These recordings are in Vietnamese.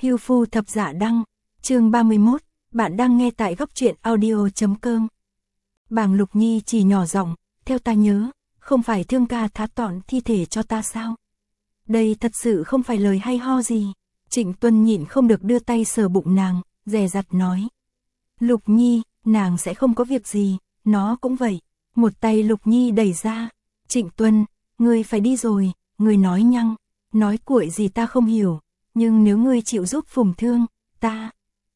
Hưu Phu Thập Dạ Đăng, chương 31, bạn đang nghe tại góc truyện audio.com. Bàng Lục Nhi chỉ nhỏ giọng, theo ta nhớ, không phải Thương ca thá tọn thi thể cho ta sao? Đây thật sự không phải lời hay ho gì. Trịnh Tuân nhịn không được đưa tay sờ bụng nàng, dè dặt nói. Lục Nhi, nàng sẽ không có việc gì, nó cũng vậy. Một tay Lục Nhi đẩy ra. Trịnh Tuân, ngươi phải đi rồi, ngươi nói nhăng, nói cuội gì ta không hiểu, nhưng nếu ngươi chịu giúp Phùng Thương, ta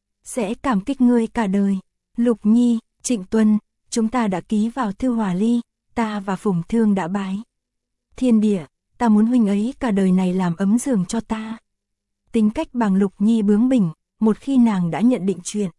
sẽ cảm kích ngươi cả đời. Lục Nhi, Trịnh Tuân, chúng ta đã ký vào thư hòa ly, ta và Phùng Thương đã bái thiên địa, ta muốn huynh ấy cả đời này làm ấm giường cho ta. Tính cách Bàng Lục Nhi bướng bỉnh, một khi nàng đã nhận định chuyện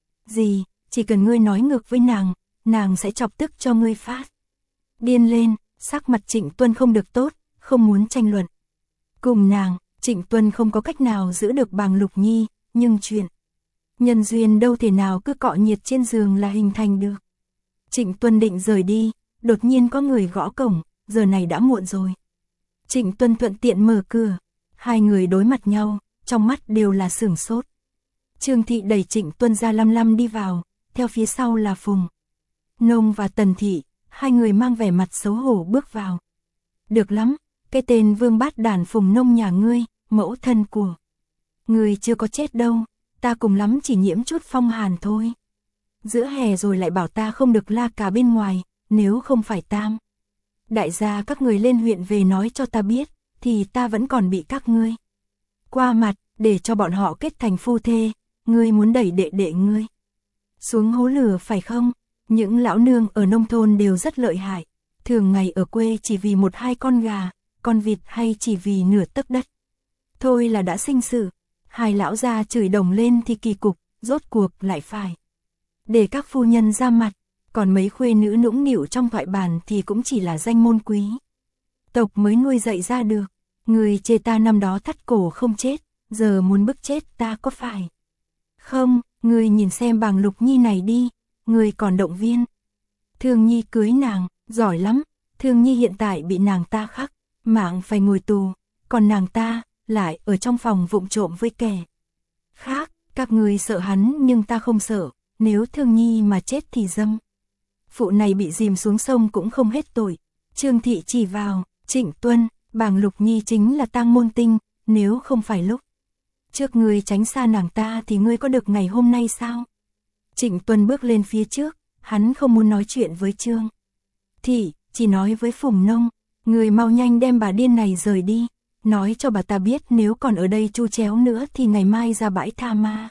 gì, chỉ cần ngươi nói ngược với nàng sẽ chọc tức cho ngươi phát điên lên. Sắc mặt Trịnh Tuân không được tốt, không muốn tranh luận cùng nàng. Trịnh Tuân không có cách nào giữ được Bàng Lục Nhi, nhưng chuyện nhân duyên đâu thể nào cứ cọ nhiệt trên giường là hình thành được. Trịnh Tuân định rời đi, đột nhiên có người gõ cổng, giờ này đã muộn rồi. Trịnh Tuân thuận tiện mở cửa, hai người đối mặt nhau, trong mắt đều là sửng sốt. Trương Thị đẩy Trịnh Tuân ra lăm lăm đi vào, theo phía sau là Phùng Nông và Tần Thị, hai người mang vẻ mặt xấu hổ bước vào. Được lắm, cái tên vương bát đàn Phùng Nông nhà ngươi, mẫu thân của ngươi chưa có chết đâu, ta cùng lắm chỉ nhiễm chút phong hàn thôi. Giữa hè rồi lại bảo ta không được la cà bên ngoài, nếu không phải Tam đại gia các người lên huyện về nói cho ta biết, thì ta vẫn còn bị các ngươi qua mặt, để cho bọn họ kết thành phu thê. Ngươi muốn đẩy đệ đệ ngươi xuống hố lửa phải không? Những lão nương ở nông thôn đều rất lợi hại, thường ngày ở quê chỉ vì một hai con gà, con vịt hay chỉ vì nửa tấc đất thôi là đã sinh sự. Hai lão gia chửi đồng lên thì kỳ cục, rốt cuộc lại phải để các phu nhân ra mặt, còn mấy khuê nữ nũng nịu trong thoại bàn thì cũng chỉ là danh môn quý tộc mới nuôi dạy ra được. Người chê ta năm đó thắt cổ không chết, giờ muốn bức chết ta có phải không? Người nhìn xem Bàng Lục Nhi này đi, người còn động viên Thương Nhi cưới nàng, giỏi lắm. Thương Nhi hiện tại bị nàng ta khắc mạng phải ngồi tù, còn nàng ta lại ở trong phòng vụng trộm với kẻ khác. Các người sợ hắn nhưng ta không sợ, nếu Thương Nhi mà chết thì dâm phụ này bị dìm xuống sông cũng không hết tội. Trương Thị chỉ vào Trịnh Tuân, Bàng Lục Nhi chính là tang môn tinh, nếu không phải lúc trước ngươi tránh xa nàng ta thì ngươi có được ngày hôm nay sao? Trịnh Tuân bước lên phía trước, hắn không muốn nói chuyện với Trương Thị, chỉ nói với Phùng Nông, người mau nhanh đem bà điên này rời đi, nói cho bà ta biết nếu còn ở đây chu chéo nữa thì ngày mai ra bãi tha ma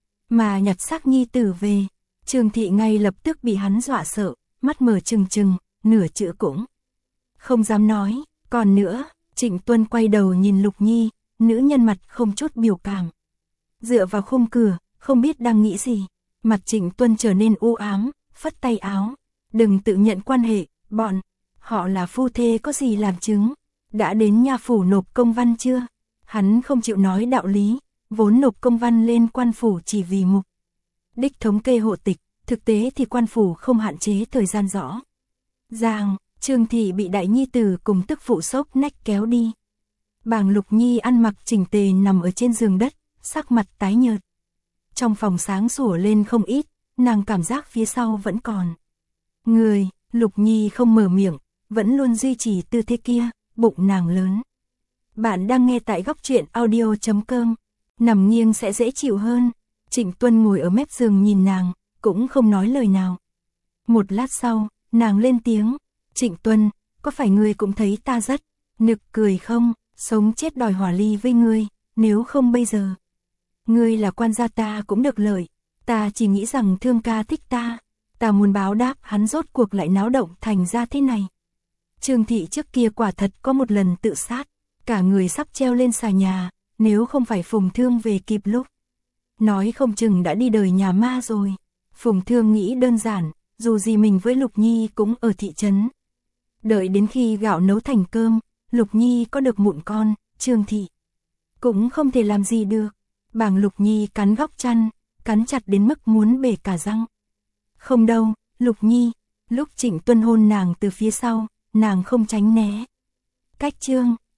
mà nhặt xác nhi tử về. Trương Thị ngay lập tức bị hắn dọa sợ, mắt mở trừng trừng, nửa chữ cũng không dám nói. Còn nữa, Trịnh Tuân quay đầu nhìn Lục Nhi, nữ nhân mặt không chút biểu cảm, dựa vào khung cửa, không biết đang nghĩ gì. Mặt Trịnh Tuân trở nên u ám, phất tay áo, đừng tự nhận quan hệ, bọn họ là phu thê có gì làm chứng. Đã đến nha phủ nộp công văn chưa? Hắn không chịu nói đạo lý, vốn nộp công văn lên quan phủ chỉ vì mục đích thống kê hộ tịch, thực tế thì quan phủ không hạn chế thời gian rõ ràng. Trương Thị bị đại nhi tử cùng tức phụ sốc nách kéo đi. Bàng Lục Nhi ăn mặc chỉnh tề nằm ở trên giường đất, sắc mặt tái nhợt. Trong phòng sáng sủa lên không ít, nàng cảm giác phía sau vẫn còn người. Lục Nhi không mở miệng, vẫn luôn duy trì tư thế kia, bụng nàng lớn. Bạn đang nghe tại góc truyện audio.com. Nằm nghiêng sẽ dễ chịu hơn. Trịnh Tuân ngồi ở mép giường nhìn nàng, cũng không nói lời nào. Một lát sau, nàng lên tiếng, Trịnh Tuân, có phải ngươi cũng thấy ta rất nực cười không? Sống chết đòi hòa ly với ngươi, nếu không bây giờ ngươi là quan gia ta cũng được lợi. Ta chỉ nghĩ rằng Thương ca thích ta, ta muốn báo đáp hắn, rốt cuộc lại náo động thành ra thế này. Trương Thị trước kia quả thật có một lần tự sát, cả người sắp treo lên xà nhà, nếu không phải Phùng Thương về kịp lúc, nói không chừng đã đi đời nhà ma rồi. Phùng Thương nghĩ đơn giản, dù gì mình với Lục Nhi cũng ở thị trấn, đợi đến khi gạo nấu thành cơm, Lục Nhi có được mụn con, Trương Thị cũng không thể làm gì được. Bàng Lục Nhi cắn góc chăn, cắn chặt đến mức muốn bể cả răng. Không đâu, Lục Nhi. Lúc Trịnh Tuân hôn nàng từ phía sau, nàng không tránh né. Cách Trương